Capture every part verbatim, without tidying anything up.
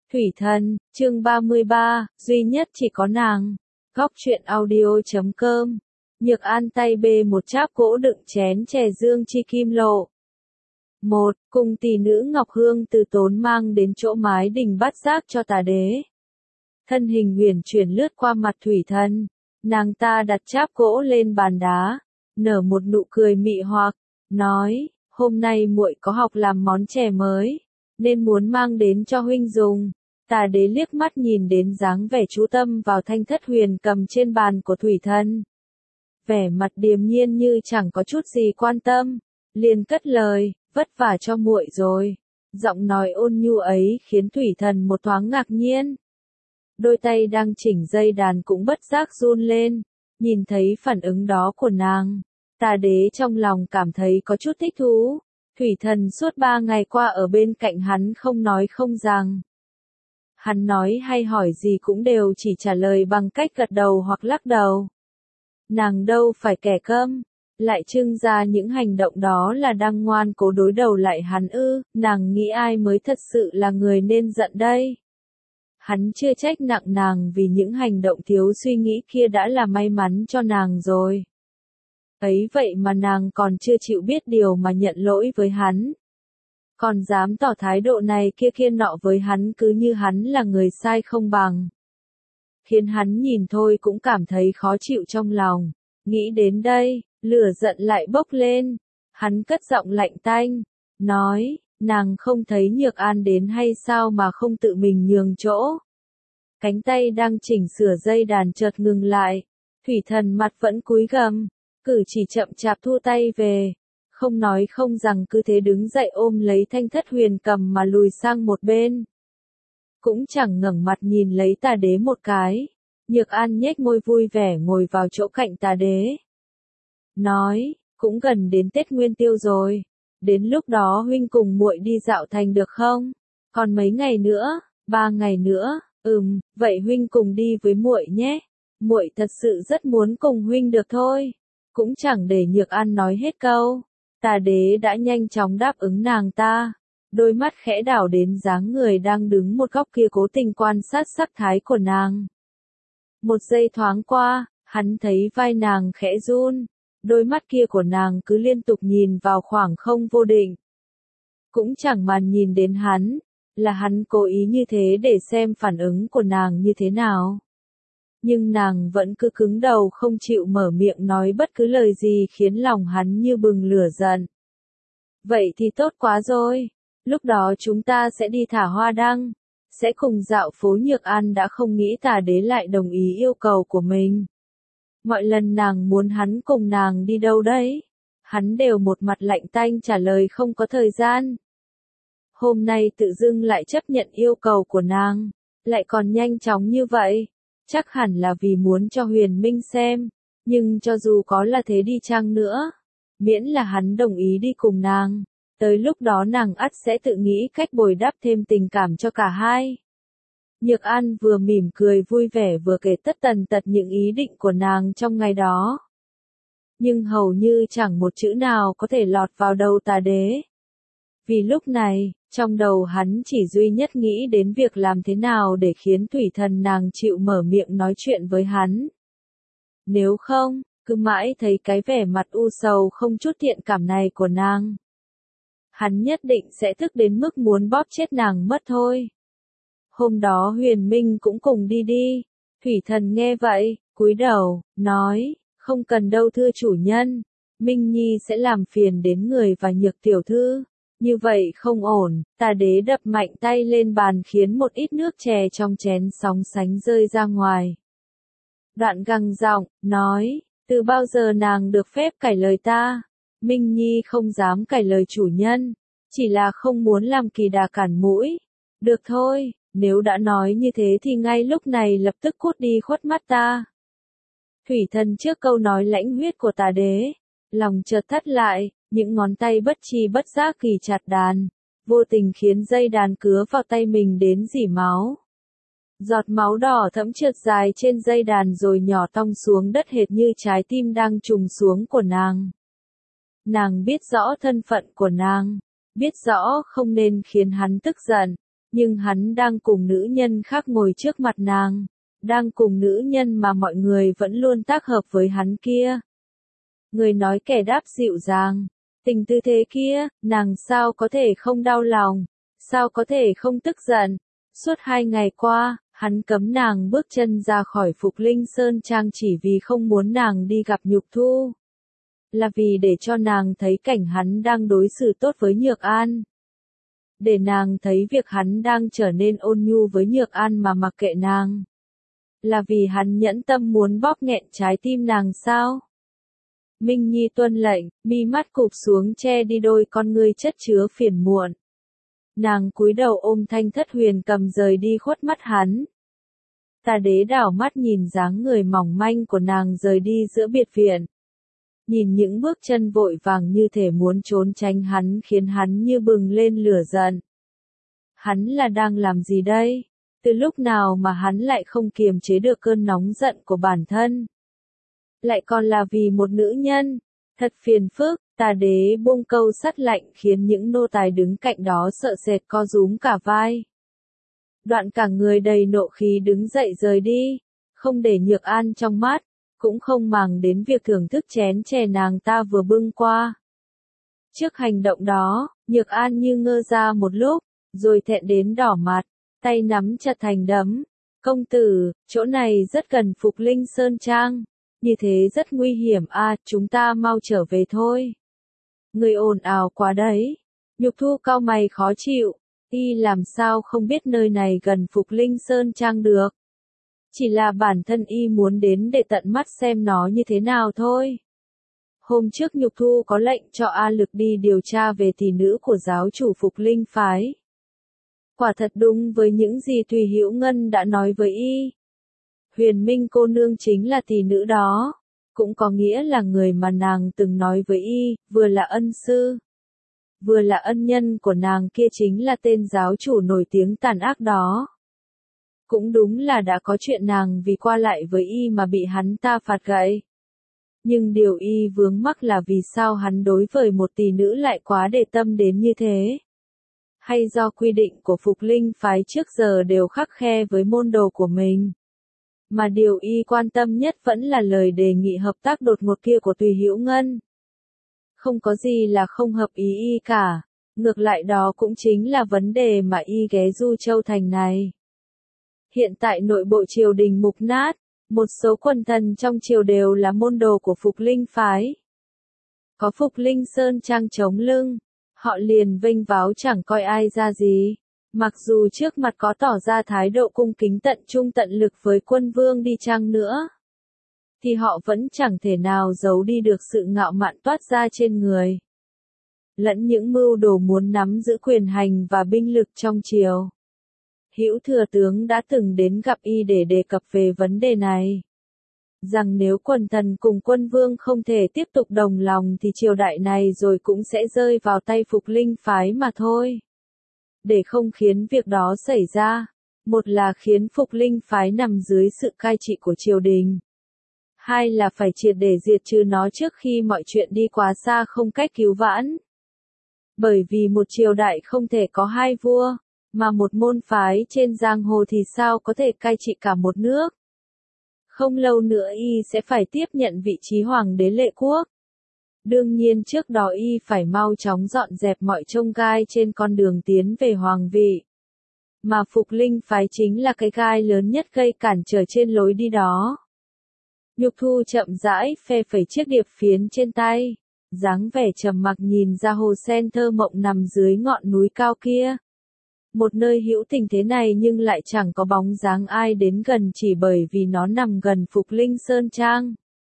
Thủy Thần, chương ba mươi ba, duy nhất chỉ có nàng. Góc truyện audio chấm com. Nhược An tay bê một cháp gỗ đựng chén chè dương chi kim lộ. Một, cùng tỷ nữ Ngọc Hương từ tốn mang đến chỗ mái đình bát giác cho tà đế. Thân hình huyền chuyển lướt qua mặt Thủy Thần, nàng ta đặt cháp gỗ lên bàn đá, nở một nụ cười mị hoặc, nói, hôm nay muội có học làm món chè mới, nên muốn mang đến cho huynh dùng. Tà đế liếc mắt nhìn đến dáng vẻ chú tâm vào thanh thất huyền cầm trên bàn của Thủy Thần. Vẻ mặt điềm nhiên như chẳng có chút gì quan tâm, liền cất lời, vất vả cho muội rồi. Giọng nói ôn nhu ấy khiến Thủy Thần một thoáng ngạc nhiên. Đôi tay đang chỉnh dây đàn cũng bất giác run lên, nhìn thấy phản ứng đó của nàng. Tà đế trong lòng cảm thấy có chút thích thú. Thủy Thần suốt ba ngày qua ở bên cạnh hắn không nói không rằng. Hắn nói hay hỏi gì cũng đều chỉ trả lời bằng cách gật đầu hoặc lắc đầu. Nàng đâu phải kẻ câm, lại trưng ra những hành động đó là đang ngoan cố đối đầu lại hắn ư, nàng nghĩ ai mới thật sự là người nên giận đây. Hắn chưa trách nặng nàng vì những hành động thiếu suy nghĩ kia đã là may mắn cho nàng rồi. Ấy vậy mà nàng còn chưa chịu biết điều mà nhận lỗi với hắn. Còn dám tỏ thái độ này kia kia nọ với hắn cứ như hắn là người sai không bằng. Khiến hắn nhìn thôi cũng cảm thấy khó chịu trong lòng. Nghĩ đến đây, lửa giận lại bốc lên. Hắn cất giọng lạnh tanh, nói, nàng không thấy Nhược An đến hay sao mà không tự mình nhường chỗ. Cánh tay đang chỉnh sửa dây đàn chợt ngừng lại. Thủy Thần mặt vẫn cúi gằm, cử chỉ chậm chạp thu tay về. Không nói không rằng cứ thế đứng dậy ôm lấy thanh thất huyền cầm mà lùi sang một bên. Cũng chẳng ngẩng mặt nhìn lấy tà đế một cái. Nhược An nhếch môi vui vẻ ngồi vào chỗ cạnh tà đế. Nói, cũng gần đến Tết Nguyên Tiêu rồi. Đến lúc đó huynh cùng muội đi dạo thành được không? Còn mấy ngày nữa, ba ngày nữa, ừm, vậy huynh cùng đi với muội nhé. Muội thật sự rất muốn cùng huynh được thôi. Cũng chẳng để Nhược An nói hết câu. Tà đế đã nhanh chóng đáp ứng nàng ta, đôi mắt khẽ đảo đến dáng người đang đứng một góc kia cố tình quan sát sắc thái của nàng. Một giây thoáng qua, hắn thấy vai nàng khẽ run, đôi mắt kia của nàng cứ liên tục nhìn vào khoảng không vô định. Cũng chẳng màn nhìn đến hắn, là hắn cố ý như thế để xem phản ứng của nàng như thế nào. Nhưng nàng vẫn cứ cứng đầu không chịu mở miệng nói bất cứ lời gì khiến lòng hắn như bừng lửa giận. Vậy thì tốt quá rồi, lúc đó chúng ta sẽ đi thả hoa đăng, sẽ cùng dạo phố. Nhược An đã không nghĩ tà đế lại đồng ý yêu cầu của mình. Mọi lần nàng muốn hắn cùng nàng đi đâu đấy, hắn đều một mặt lạnh tanh trả lời không có thời gian. Hôm nay tự dưng lại chấp nhận yêu cầu của nàng, lại còn nhanh chóng như vậy. Chắc hẳn là vì muốn cho Huyền Minh xem, nhưng cho dù có là thế đi chăng nữa, miễn là hắn đồng ý đi cùng nàng, tới lúc đó nàng ắt sẽ tự nghĩ cách bồi đắp thêm tình cảm cho cả hai. Nhược An vừa mỉm cười vui vẻ vừa kể tất tần tật những ý định của nàng trong ngày đó. Nhưng hầu như chẳng một chữ nào có thể lọt vào đầu tà đế. Vì lúc này, trong đầu hắn chỉ duy nhất nghĩ đến việc làm thế nào để khiến Thủy Thần nàng chịu mở miệng nói chuyện với hắn. Nếu không, cứ mãi thấy cái vẻ mặt u sầu không chút thiện cảm này của nàng, hắn nhất định sẽ tức đến mức muốn bóp chết nàng mất thôi. Hôm đó Huyền Minh cũng cùng đi đi. Thủy Thần nghe vậy, cúi đầu, nói, không cần đâu thưa chủ nhân, Minh Nhi sẽ làm phiền đến người và Nhược tiểu thư. Như vậy không ổn, tà đế đập mạnh tay lên bàn khiến một ít nước chè trong chén sóng sánh rơi ra ngoài. Đoạn gằn giọng, nói, từ bao giờ nàng được phép cãi lời ta? Minh Nhi không dám cãi lời chủ nhân, chỉ là không muốn làm kỳ đà cản mũi. Được thôi, nếu đã nói như thế thì ngay lúc này lập tức cút đi khuất mắt ta. Thủy Thần trước câu nói lãnh huyết của tà đế, lòng chợt thắt lại. Những ngón tay bất chi bất giác kỳ chặt đàn, vô tình khiến dây đàn cứa vào tay mình đến rỉ máu. Giọt máu đỏ thẫm trượt dài trên dây đàn rồi nhỏ tong xuống đất hệt như trái tim đang trùng xuống của nàng. Nàng biết rõ thân phận của nàng, biết rõ không nên khiến hắn tức giận, Nhưng hắn đang cùng nữ nhân khác ngồi trước mặt nàng, đang cùng nữ nhân mà mọi người vẫn luôn tác hợp với hắn kia. Người nói kẻ đáp dịu dàng, tình tư thế kia, nàng sao có thể không đau lòng, sao có thể không tức giận. Suốt hai ngày qua, hắn cấm nàng bước chân ra khỏi Phục Linh Sơn Trang chỉ vì không muốn nàng đi gặp Nhục Thu. Là vì để cho nàng thấy cảnh hắn đang đối xử tốt với Nhược An. Để nàng thấy việc hắn đang trở nên ôn nhu với Nhược An mà mặc kệ nàng. Là vì hắn nhẫn tâm muốn bóp nghẹn trái tim nàng sao? Minh Nhi tuân lệnh, mi mắt cụp xuống che đi đôi con ngươi chất chứa phiền muộn. Nàng cúi đầu ôm Thanh Thất Huyền cầm rời đi khuất mắt hắn. Tà Đế đảo mắt nhìn dáng người mỏng manh của nàng rời đi giữa biệt viện. Nhìn những bước chân vội vàng như thể muốn trốn tránh hắn khiến hắn như bừng lên lửa giận. Hắn là đang làm gì đây? Từ lúc nào mà hắn lại không kiềm chế được cơn nóng giận của bản thân? Lại còn là vì một nữ nhân, thật phiền phức. Tà Đế buông câu sắt lạnh khiến những nô tài đứng cạnh đó sợ sệt co rúm cả vai. Đoạn cả người đầy nộ khí đứng dậy rời đi, không để Nhược An trong mắt, cũng không màng đến việc thưởng thức chén chè nàng ta vừa bưng qua. Trước hành động đó, Nhược An như ngơ ra một lúc, rồi thẹn đến đỏ mặt, tay nắm chặt thành đấm. Công tử, chỗ này rất gần Phục Linh Sơn Trang, như thế rất nguy hiểm à, chúng ta mau trở về thôi. Người ồn ào quá đấy. Nhục Thu cau mày khó chịu, y làm sao không biết nơi này gần Phục Linh Sơn Trang được. Chỉ là bản thân y muốn đến để tận mắt xem nó như thế nào thôi. Hôm trước Nhục Thu có lệnh cho A Lực đi điều tra về tỷ nữ của giáo chủ Phục Linh phái. Quả thật đúng với những gì Thùy Hữu Ngân đã nói với y. Huyền Minh cô nương chính là tỷ nữ đó, cũng có nghĩa là người mà nàng từng nói với y, vừa là ân sư, vừa là ân nhân của nàng kia chính là tên giáo chủ nổi tiếng tàn ác đó. Cũng đúng là đã có chuyện nàng vì qua lại với y mà bị hắn ta phạt gậy. Nhưng điều y vướng mắc là vì sao hắn đối với một tỷ nữ lại quá để tâm đến như thế. Hay do quy định của Phục Linh phái trước giờ đều khắt khe với môn đồ của mình. Mà điều y quan tâm nhất vẫn là lời đề nghị hợp tác đột ngột kia của Thùy Hữu Ngân. Không có gì là không hợp ý y cả, ngược lại đó cũng chính là vấn đề mà y ghé Du Châu Thành này. Hiện tại nội bộ triều đình mục nát, một số quần thần trong triều đều là môn đồ của Phục Linh phái. Có Phục Linh Sơn Trang chống lưng, họ liền vênh váo chẳng coi ai ra gì. Mặc dù trước mặt có tỏ ra thái độ cung kính tận trung tận lực với quân vương đi chăng nữa, thì họ vẫn chẳng thể nào giấu đi được sự ngạo mạn toát ra trên người. Lẫn những mưu đồ muốn nắm giữ quyền hành và binh lực trong triều. Hữu thừa tướng đã từng đến gặp y để đề cập về vấn đề này. Rằng nếu quần thần cùng quân vương không thể tiếp tục đồng lòng thì triều đại này rồi cũng sẽ rơi vào tay Phục Linh phái mà thôi. Để không khiến việc đó xảy ra, một là khiến Phục Linh phái nằm dưới sự cai trị của triều đình. Hai là phải triệt để diệt trừ nó trước khi mọi chuyện đi quá xa không cách cứu vãn. Bởi vì một triều đại không thể có hai vua, mà một môn phái trên giang hồ thì sao có thể cai trị cả một nước. Không lâu nữa y sẽ phải tiếp nhận vị trí hoàng đế Lệ Quốc. Đương nhiên trước đó y phải mau chóng dọn dẹp mọi chông gai trên con đường tiến về hoàng vị. Mà Phục Linh phái chính là cái gai lớn nhất gây cản trở trên lối đi đó. Nhục Thu chậm rãi phe phẩy chiếc điệp phiến trên tay, dáng vẻ trầm mặc nhìn ra hồ sen thơ mộng nằm dưới ngọn núi cao kia. Một nơi hữu tình thế này nhưng lại chẳng có bóng dáng ai đến gần chỉ bởi vì nó nằm gần Phục Linh Sơn Trang.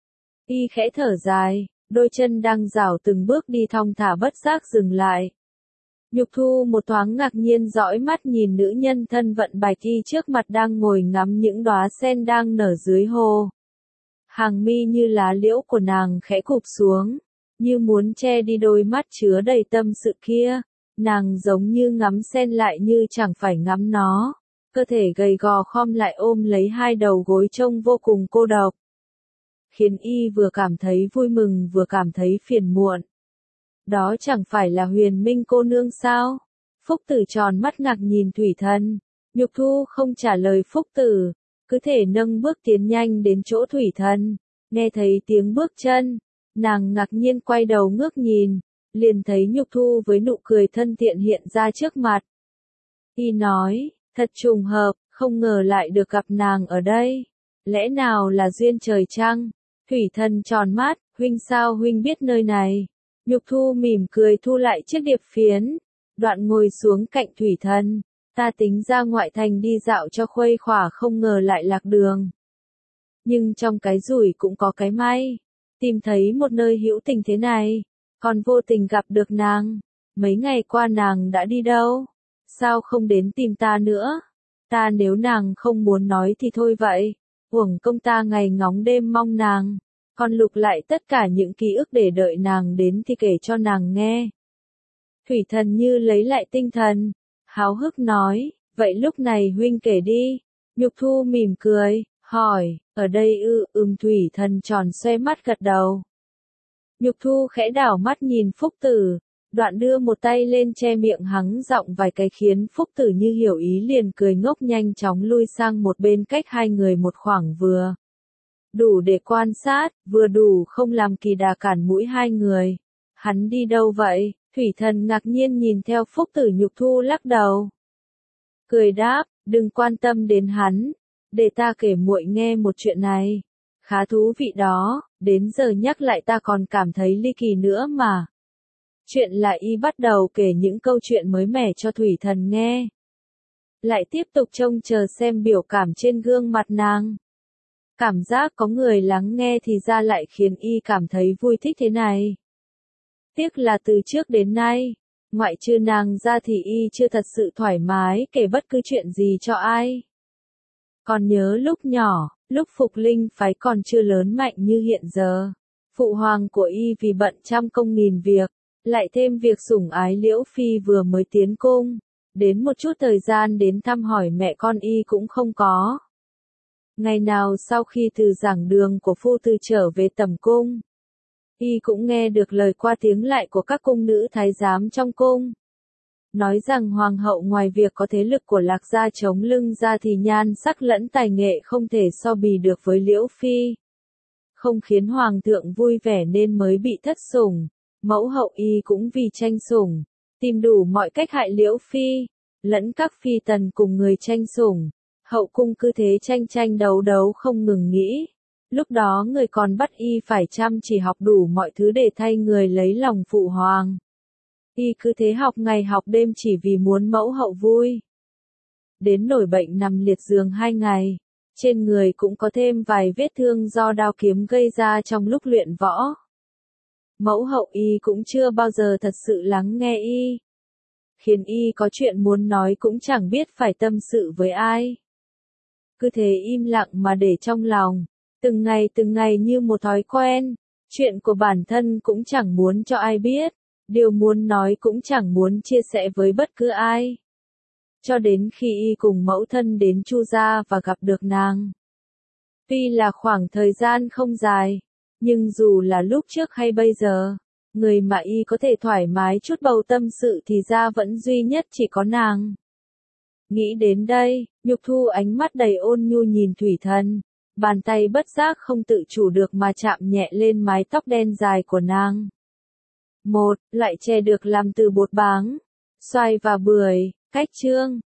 Y khẽ thở dài, đôi chân đang rảo từng bước đi thong thả bất giác dừng lại. Nhục Thu một thoáng ngạc nhiên dõi mắt nhìn nữ nhân thân vận bạch y trước mặt đang ngồi ngắm những đóa sen đang nở dưới hồ. Hàng mi như lá liễu của nàng khẽ cụp xuống, như muốn che đi đôi mắt chứa đầy tâm sự kia. Nàng giống như ngắm sen lại như chẳng phải ngắm nó, cơ thể gầy gò khom lại ôm lấy hai đầu gối trông vô cùng cô độc. Khiến y vừa cảm thấy vui mừng vừa cảm thấy phiền muộn. Đó chẳng phải là Huyền Minh cô nương sao? Phúc Tử tròn mắt ngạc nhìn Thủy Thần. Nhục Thu không trả lời Phúc Tử, cứ thể nâng bước tiến nhanh đến chỗ Thủy Thần. Nghe thấy tiếng bước chân, nàng ngạc nhiên quay đầu ngước nhìn, liền thấy Nhục Thu với nụ cười thân thiện hiện ra trước mặt. Y nói, thật trùng hợp, không ngờ lại được gặp nàng ở đây. Lẽ nào là duyên trời chăng? Thủy Thần tròn mắt, huynh sao huynh biết nơi này? Nhục Thu mỉm cười thu lại chiếc điệp phiến, đoạn ngồi xuống cạnh Thủy Thần. Ta tính ra ngoại thành đi dạo cho khuây khỏa, không ngờ lại lạc đường. Nhưng trong cái rủi cũng có cái may, tìm thấy một nơi hữu tình thế này, còn vô tình gặp được nàng. Mấy ngày qua nàng đã đi đâu? Sao không đến tìm ta nữa? Ta nếu nàng không muốn nói thì thôi vậy, uổng công ta ngày ngóng đêm mong nàng, còn lục lại tất cả những ký ức để đợi nàng đến thì kể cho nàng nghe. Thủy Thần như lấy lại tinh thần, háo hức nói, vậy lúc này huynh kể đi. Nhục Thu mỉm cười, hỏi, ở đây ư? Ừm. Thủy Thần tròn xoe mắt gật đầu. Nhục Thu khẽ đảo mắt nhìn Phúc Tử, đoạn đưa một tay lên che miệng hắng giọng vài cái khiến Phúc Tử như hiểu ý liền cười ngốc nhanh chóng lui sang một bên cách hai người một khoảng vừa đủ để quan sát, vừa đủ không làm kỳ đà cản mũi hai người. Hắn đi đâu vậy? Thủy Thần ngạc nhiên nhìn theo Phúc Tử. Nhục Thu lắc đầu, cười đáp, đừng quan tâm đến hắn, để ta kể muội nghe một chuyện này. Khá thú vị đó, đến giờ nhắc lại ta còn cảm thấy ly kỳ nữa mà. Chuyện là y bắt đầu kể những câu chuyện mới mẻ cho Thủy Thần nghe. Lại tiếp tục trông chờ xem biểu cảm trên gương mặt nàng. Cảm giác có người lắng nghe thì ra lại khiến y cảm thấy vui thích thế này. Tiếc là từ trước đến nay, ngoại trừ nàng ra thì y chưa thật sự thoải mái kể bất cứ chuyện gì cho ai. Còn nhớ lúc nhỏ, lúc Phục Linh phái còn chưa lớn mạnh như hiện giờ, phụ hoàng của y vì bận trăm công nghìn việc, lại thêm việc sủng ái Liễu Phi vừa mới tiến cung, đến một chút thời gian đến thăm hỏi mẹ con y cũng không có. Ngày nào sau khi từ giảng đường của phu tử trở về tẩm cung, y cũng nghe được lời qua tiếng lại của các cung nữ thái giám trong cung. Nói rằng hoàng hậu ngoài việc có thế lực của Lạc gia chống lưng ra thì nhan sắc lẫn tài nghệ không thể so bì được với Liễu Phi. Không khiến hoàng thượng vui vẻ nên mới bị thất sủng. Mẫu hậu y cũng vì tranh sủng, tìm đủ mọi cách hại Liễu Phi, lẫn các phi tần cùng người tranh sủng. Hậu cung cứ thế tranh tranh đấu đấu không ngừng nghỉ. Lúc đó người còn bắt y phải chăm chỉ học đủ mọi thứ để thay người lấy lòng phụ hoàng. Y cứ thế học ngày học đêm chỉ vì muốn mẫu hậu vui. Đến nổi bệnh nằm liệt giường hai ngày, trên người cũng có thêm vài vết thương do đao kiếm gây ra trong lúc luyện võ. Mẫu hậu y cũng chưa bao giờ thật sự lắng nghe y, khiến y có chuyện muốn nói cũng chẳng biết phải tâm sự với ai. Cứ thế im lặng mà để trong lòng, từng ngày từng ngày như một thói quen, chuyện của bản thân cũng chẳng muốn cho ai biết, điều muốn nói cũng chẳng muốn chia sẻ với bất cứ ai. Cho đến khi y cùng mẫu thân đến Chu gia và gặp được nàng. Tuy là khoảng thời gian không dài, nhưng dù là lúc trước hay bây giờ, người mà y có thể thoải mái chút bầu tâm sự thì ra vẫn duy nhất chỉ có nàng. Nghĩ đến đây, Nhục Thu ánh mắt đầy ôn nhu nhìn Thủy Thần, bàn tay bất giác không tự chủ được mà chạm nhẹ lên mái tóc đen dài của nàng. Một, loại chè được làm từ bột báng, xoài và bưởi, cách chương.